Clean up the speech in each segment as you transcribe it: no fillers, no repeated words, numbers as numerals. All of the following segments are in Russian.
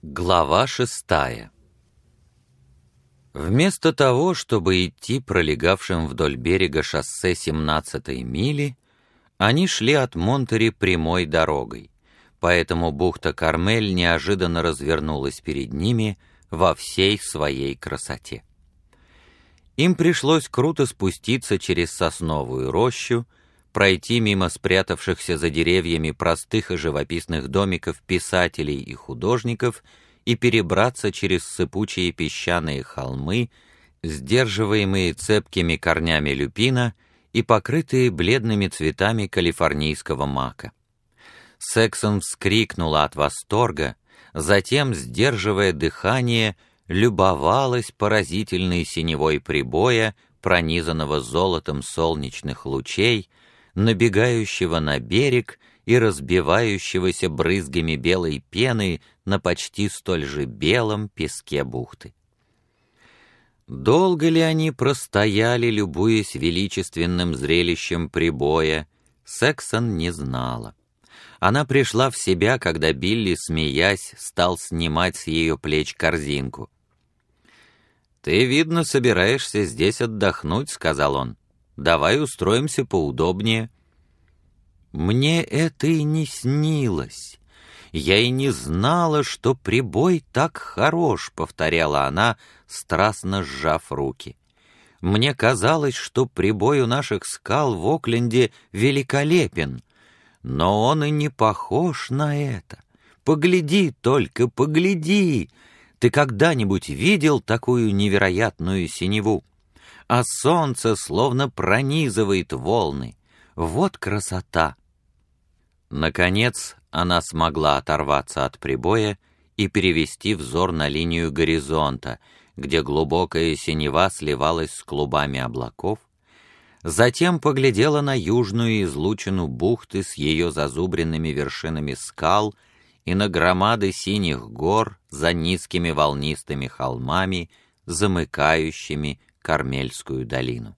Глава 6. Вместо того, чтобы идти пролегавшим вдоль берега шоссе 17-й мили, они шли от Монтерей прямой дорогой, поэтому бухта Кармель неожиданно развернулась перед ними во всей своей красоте. Им пришлось круто спуститься через сосновую рощу, пройти мимо спрятавшихся за деревьями простых и живописных домиков писателей и художников и перебраться через сыпучие песчаные холмы, сдерживаемые цепкими корнями люпина и покрытые бледными цветами калифорнийского мака. Сексон вскрикнула от восторга, затем, сдерживая дыхание, любовалась поразительной синевой прибоя, пронизанного золотом солнечных лучей, набегающего на берег и разбивающегося брызгами белой пены на почти столь же белом песке бухты. Долго ли они простояли, любуясь величественным зрелищем прибоя, Сексон не знала. Она пришла в себя, когда Билли, смеясь, стал снимать с ее плеч корзинку. «Ты, видно, собираешься здесь отдохнуть», — сказал он. «Давай устроимся поудобнее». «Мне это и не снилось. Я и не знала, что прибой так хорош», — повторяла она, страстно сжав руки. «Мне казалось, что прибой у наших скал в Окленде великолепен, но он и не похож на это. Погляди только, погляди! Ты когда-нибудь видел такую невероятную синеву? А солнце словно пронизывает волны. Вот красота!» Наконец она смогла оторваться от прибоя и перевести взор на линию горизонта, где глубокая синева сливалась с клубами облаков, затем поглядела на южную излучину бухты с ее зазубренными вершинами скал и на громады синих гор за низкими волнистыми холмами, замыкающими Кармельскую долину.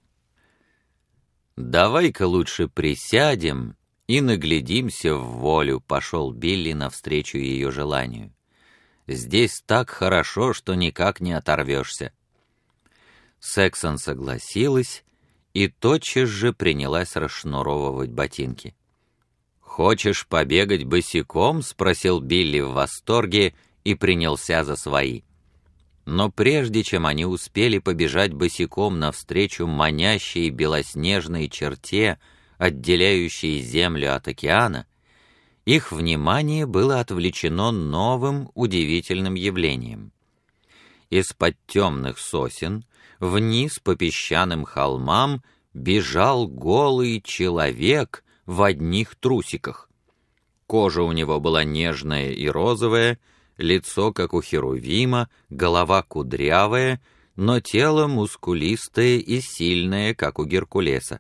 «Давай-ка лучше присядем и наглядимся в волю», — пошел Билли навстречу ее желанию. «Здесь так хорошо, что никак не оторвешься». Сексон согласилась и тотчас же принялась расшнуровывать ботинки. «Хочешь побегать босиком?» — спросил Билли в восторге и принялся за свои. Но прежде чем они успели побежать босиком навстречу манящей белоснежной черте, отделяющей землю от океана, их внимание было отвлечено новым удивительным явлением. Из-под темных сосен вниз по песчаным холмам бежал голый человек в одних трусиках. Кожа у него была нежная и розовая, лицо, как у херувима, голова кудрявая, но тело мускулистое и сильное, как у Геркулеса.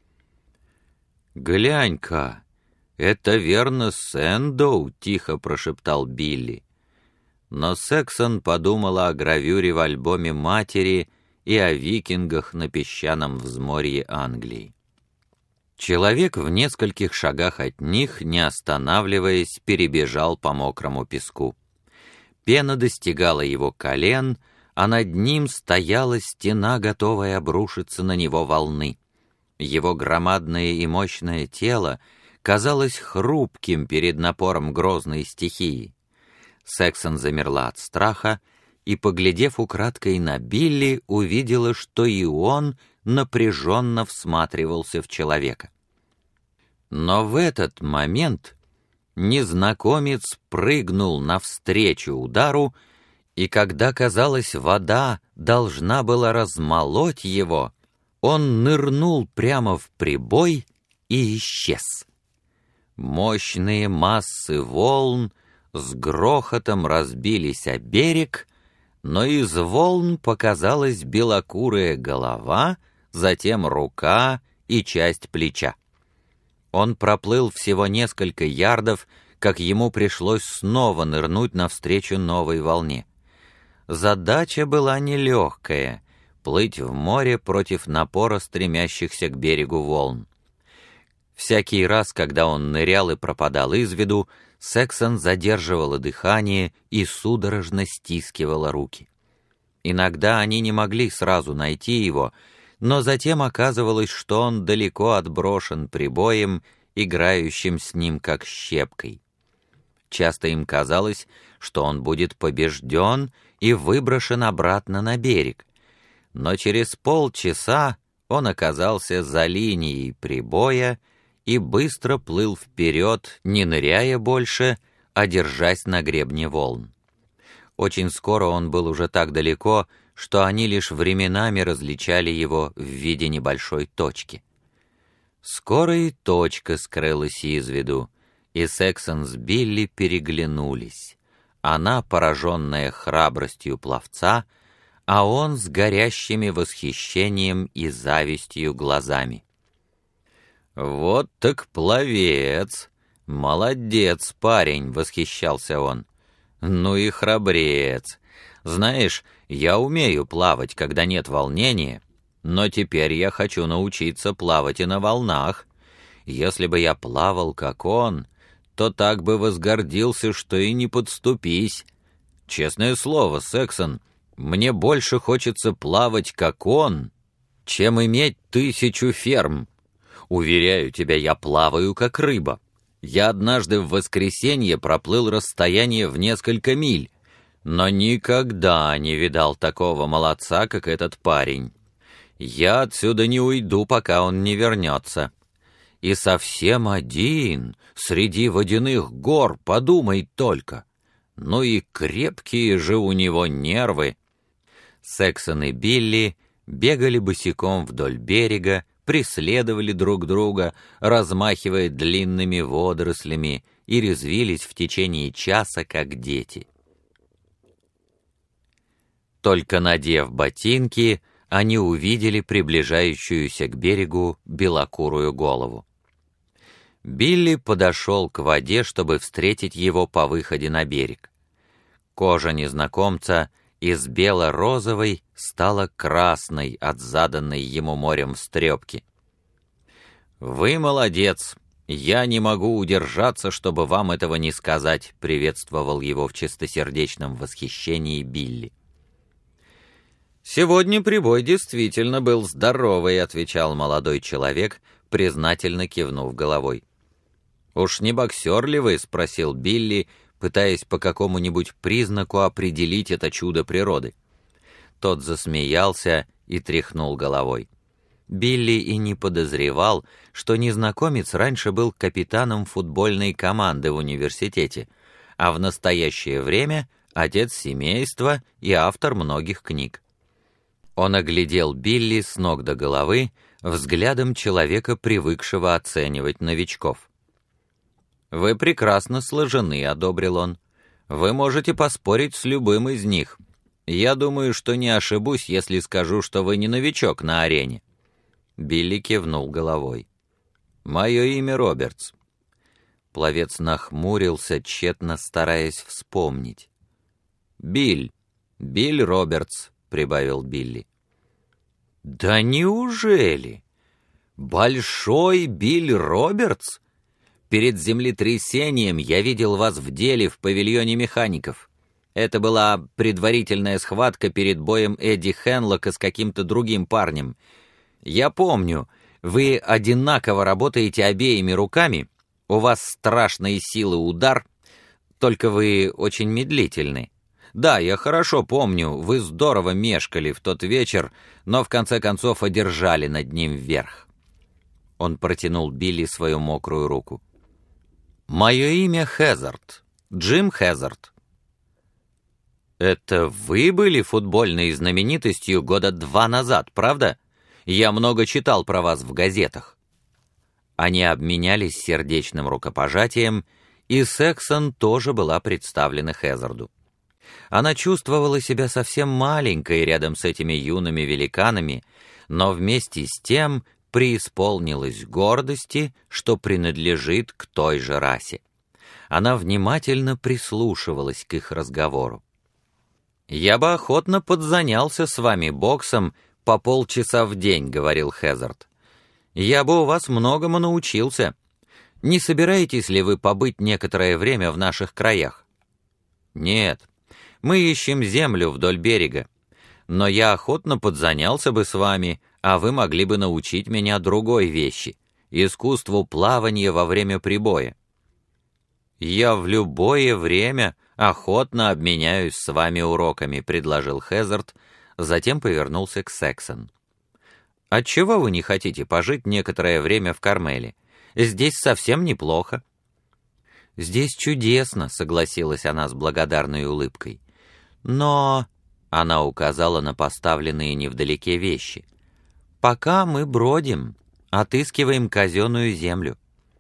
«Глянь-ка, это верно Сэндоу», — тихо прошептал Билли. Но Сексон подумала о гравюре в альбоме матери и о викингах на песчаном взморье Англии. Человек в нескольких шагах от них, не останавливаясь, перебежал по мокрому песку. Пена достигала его колен, а над ним стояла стена, готовая обрушиться на него волны. Его громадное и мощное тело казалось хрупким перед напором грозной стихии. Сексон замерла от страха и, поглядев украдкой на Билли, увидела, что и он напряженно всматривался в человека. Но в этот момент незнакомец прыгнул навстречу удару, и когда, казалось, вода должна была размолоть его, он нырнул прямо в прибой и исчез. Мощные массы волн с грохотом разбились о берег, но из волн показалась белокурая голова, затем рука и часть плеча. Он проплыл всего несколько ярдов, как ему пришлось снова нырнуть навстречу новой волне. Задача была нелегкая — плыть в море против напора стремящихся к берегу волн. Всякий раз, когда он нырял и пропадал из виду, Сексон задерживала дыхание и судорожно стискивала руки. Иногда они не могли сразу найти его, но затем оказывалось, что он далеко отброшен прибоем, играющим с ним как щепкой. Часто им казалось, что он будет побежден и выброшен обратно на берег, но через полчаса он оказался за линией прибоя и быстро плыл вперед, не ныряя больше, а держась на гребне волн. Очень скоро он был уже так далеко, что они лишь временами различали его в виде небольшой точки. Скоро и точка скрылась из виду, и Сексон с Билли переглянулись. Она, пораженная храбростью пловца, а он с горящими восхищением и завистью глазами. «Вот так пловец! Молодец, парень!» — восхищался он. «Ну и храбрец! Знаешь, я умею плавать, когда нет волнения, но теперь я хочу научиться плавать и на волнах. Если бы я плавал, как он, то так бы возгордился, что и не подступись. Честное слово, Сексон, мне больше хочется плавать, как он, чем иметь 1000 ферм. Уверяю тебя, я плаваю, как рыба. Я однажды в воскресенье проплыл расстояние в несколько миль, но никогда не видал такого молодца, как этот парень. Я отсюда не уйду, пока он не вернется. И совсем один, среди водяных гор, подумай только. Ну и крепкие же у него нервы». Сексон и Билли бегали босиком вдоль берега, преследовали друг друга, размахивая длинными водорослями, и резвились в течение часа, как дети. Только надев ботинки, они увидели приближающуюся к берегу белокурую голову. Билли подошел к воде, чтобы встретить его по выходе на берег. Кожа незнакомца из бело-розовой стала красной от заданной ему морем встрепки. «Вы молодец! Я не могу удержаться, чтобы вам этого не сказать», — приветствовал его в чистосердечном восхищении Билли. «Сегодня прибой действительно был здоровый», — отвечал молодой человек, признательно кивнув головой. «Уж не боксер ли вы?» — спросил Билли, пытаясь по какому-нибудь признаку определить это чудо природы. Тот засмеялся и тряхнул головой. Билли и не подозревал, что незнакомец раньше был капитаном футбольной команды в университете, а в настоящее время отец семейства и автор многих книг. Он оглядел Билли с ног до головы взглядом человека, привыкшего оценивать новичков. «Вы прекрасно сложены», — одобрил он. «Вы можете поспорить с любым из них. Я думаю, что не ошибусь, если скажу, что вы не новичок на арене». Билли кивнул головой. «Мое имя Робертс». Пловец нахмурился, тщетно стараясь вспомнить. «Биль Робертс», — прибавил Билли. «Да неужели? Большой Билл Робертс? Перед землетрясением я видел вас в деле в павильоне механиков. Это была предварительная схватка перед боем Эдди Хенлока с каким-то другим парнем. Я помню, вы одинаково работаете обеими руками, у вас страшной силы удар, только вы очень медлительны. Да, я хорошо помню, вы здорово мешкали в тот вечер, но в конце концов одержали над ним верх». Он протянул Билли свою мокрую руку. «Мое имя Хезард, Джим Хезард». «Это вы были футбольной знаменитостью 2 года назад, правда? Я много читал про вас в газетах». Они обменялись сердечным рукопожатием, и Сексон тоже была представлена Хезарду. Она чувствовала себя совсем маленькой рядом с этими юными великанами, но вместе с тем преисполнилась гордости, что принадлежит к той же расе. Она внимательно прислушивалась к их разговору. «Я бы охотно подзанялся с вами боксом по полчаса в день», — говорил Хезард. «Я бы у вас многому научился. Не собираетесь ли вы побыть некоторое время в наших краях? Нет, мы ищем землю вдоль берега, но я охотно подзанялся бы с вами, а вы могли бы научить меня другой вещи — искусству плавания во время прибоя. Я в любое время охотно обменяюсь с вами уроками, предложил Хезард, затем повернулся к Сексон. Отчего вы не хотите пожить некоторое время в Кармеле? Здесь совсем неплохо. Здесь чудесно, согласилась она с благодарной улыбкой. Но она указала на поставленные невдалеке вещи. Пока мы бродим, отыскиваем казенную землю.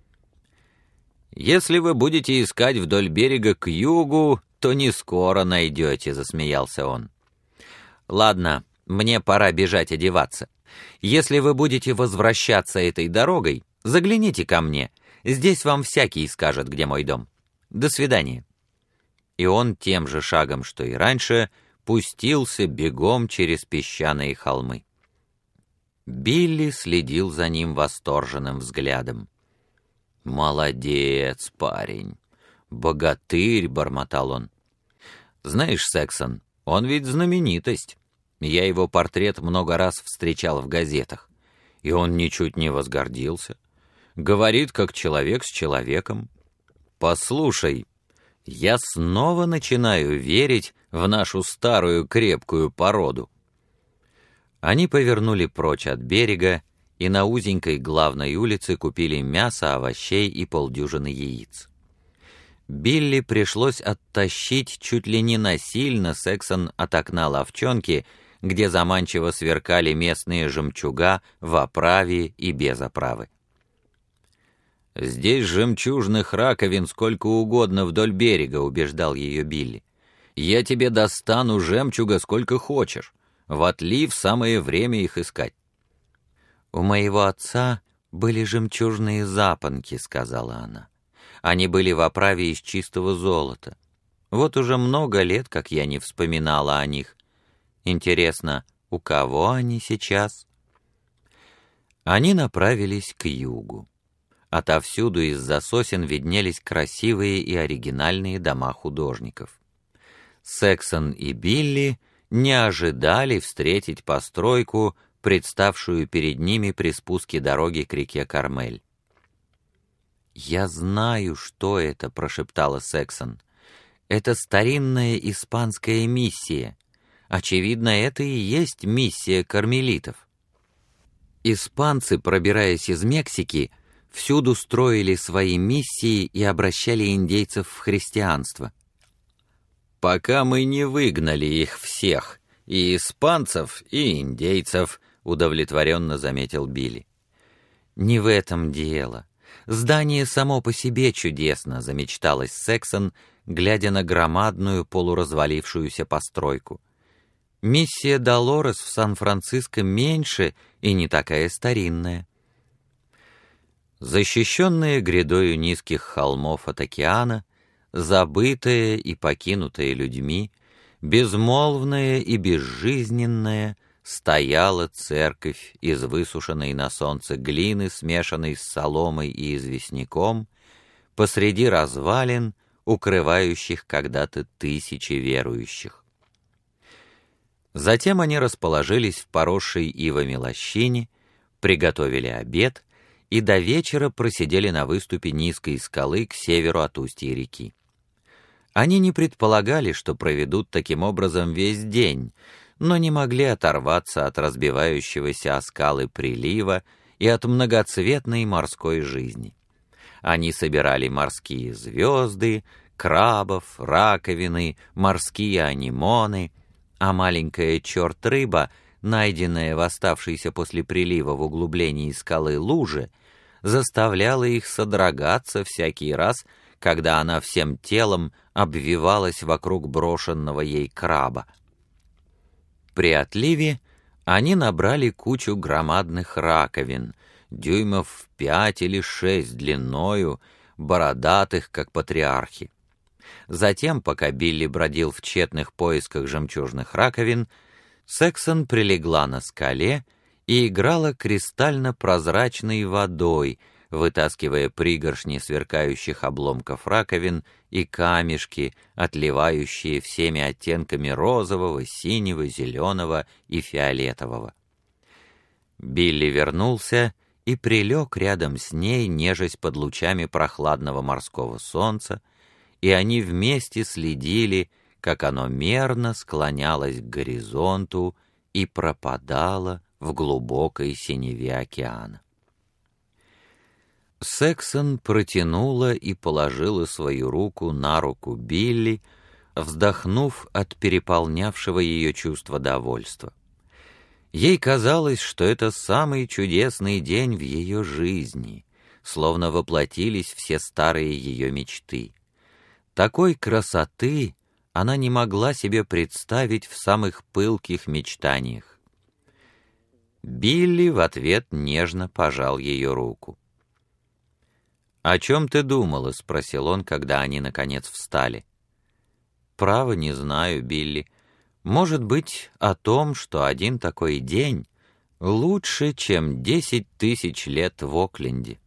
Если вы будете искать вдоль берега к югу, то не скоро найдете, засмеялся он. Ладно, мне пора бежать одеваться. Если вы будете возвращаться этой дорогой, загляните ко мне. Здесь вам всякий скажет, где мой дом. До свидания. И он тем же шагом, что и раньше, пустился бегом через песчаные холмы. Билли следил за ним восторженным взглядом. «Молодец, парень! Богатырь!» — бормотал он. «Знаешь, Сексон, он ведь знаменитость. Я его портрет много раз встречал в газетах, и он ничуть не возгордился. Говорит, как человек с человеком. Послушай, я снова начинаю верить в нашу старую крепкую породу». Они повернули прочь от берега и на узенькой главной улице купили мясо, овощей и полдюжины яиц. Билли пришлось оттащить чуть ли не насильно Сексон от окна лавчонки, где заманчиво сверкали местные жемчуга в оправе и без оправы. «Здесь жемчужных раковин сколько угодно вдоль берега», — убеждал ее Билли. «Я тебе достану жемчуга сколько хочешь. В отлив самое время их искать». «У моего отца были жемчужные запонки», — сказала она. «Они были в оправе из чистого золота. Вот уже много лет, как я не вспоминала о них. Интересно, у кого они сейчас?» Они направились к югу. Отовсюду из-за сосен виднелись красивые и оригинальные дома художников. Сексон и Билли не ожидали встретить постройку, представшую перед ними при спуске дороги к реке Кармель. «Я знаю, что это», — прошептала Сексон. «Это старинная испанская миссия. Очевидно, это и есть миссия кармелитов». Испанцы, пробираясь из Мексики, всюду строили свои миссии и обращали индейцев в христианство. «Пока мы не выгнали их всех, и испанцев, и индейцев», — удовлетворенно заметил Билли. «Не в этом дело. Здание само по себе чудесно», — замечталась Сексон, глядя на громадную полуразвалившуюся постройку. «Миссия Долорес в Сан-Франциско меньше и не такая старинная». Защищенная грядою низких холмов от океана, забытая и покинутая людьми, безмолвная и безжизненная, стояла церковь из высушенной на солнце глины, смешанной с соломой и известняком, посреди развалин, укрывающих когда-то тысячи верующих. Затем они расположились в поросшей ивами лощине, приготовили обед и до вечера просидели на выступе низкой скалы к северу от устья реки. Они не предполагали, что проведут таким образом весь день, но не могли оторваться от разбивающегося о скалы прилива и от многоцветной морской жизни. Они собирали морские звезды, крабов, раковины, морские анимоны, а маленькая черт-рыба, найденная в оставшейся после прилива в углублении скалы луже, заставляла их содрогаться всякий раз, когда она всем телом обвивалась вокруг брошенного ей краба. При отливе они набрали кучу громадных раковин, дюймов в 5 или 6 длиною, бородатых, как патриархи. Затем, пока Билли бродил в тщетных поисках жемчужных раковин, Сексон прилегла на скале и играла кристально-прозрачной водой, вытаскивая пригоршни сверкающих обломков раковин и камешки, отливающие всеми оттенками розового, синего, зеленого и фиолетового. Билли вернулся и прилег рядом с ней, нежась под лучами прохладного морского солнца, и они вместе следили, как оно мерно склонялось к горизонту и пропадало в глубокой синеве океана. Сексон протянула и положила свою руку на руку Билли, вздохнув от переполнявшего ее чувства довольства. Ей казалось, что это самый чудесный день в ее жизни, словно воплотились все старые ее мечты. Такой красоты она не могла себе представить в самых пылких мечтаниях. Билли в ответ нежно пожал ее руку. «О чем ты думала?» — спросил он, когда они, наконец, встали. «Право не знаю, Билли. Может быть, о том, что один такой день лучше, чем 10 000 лет в Окленде».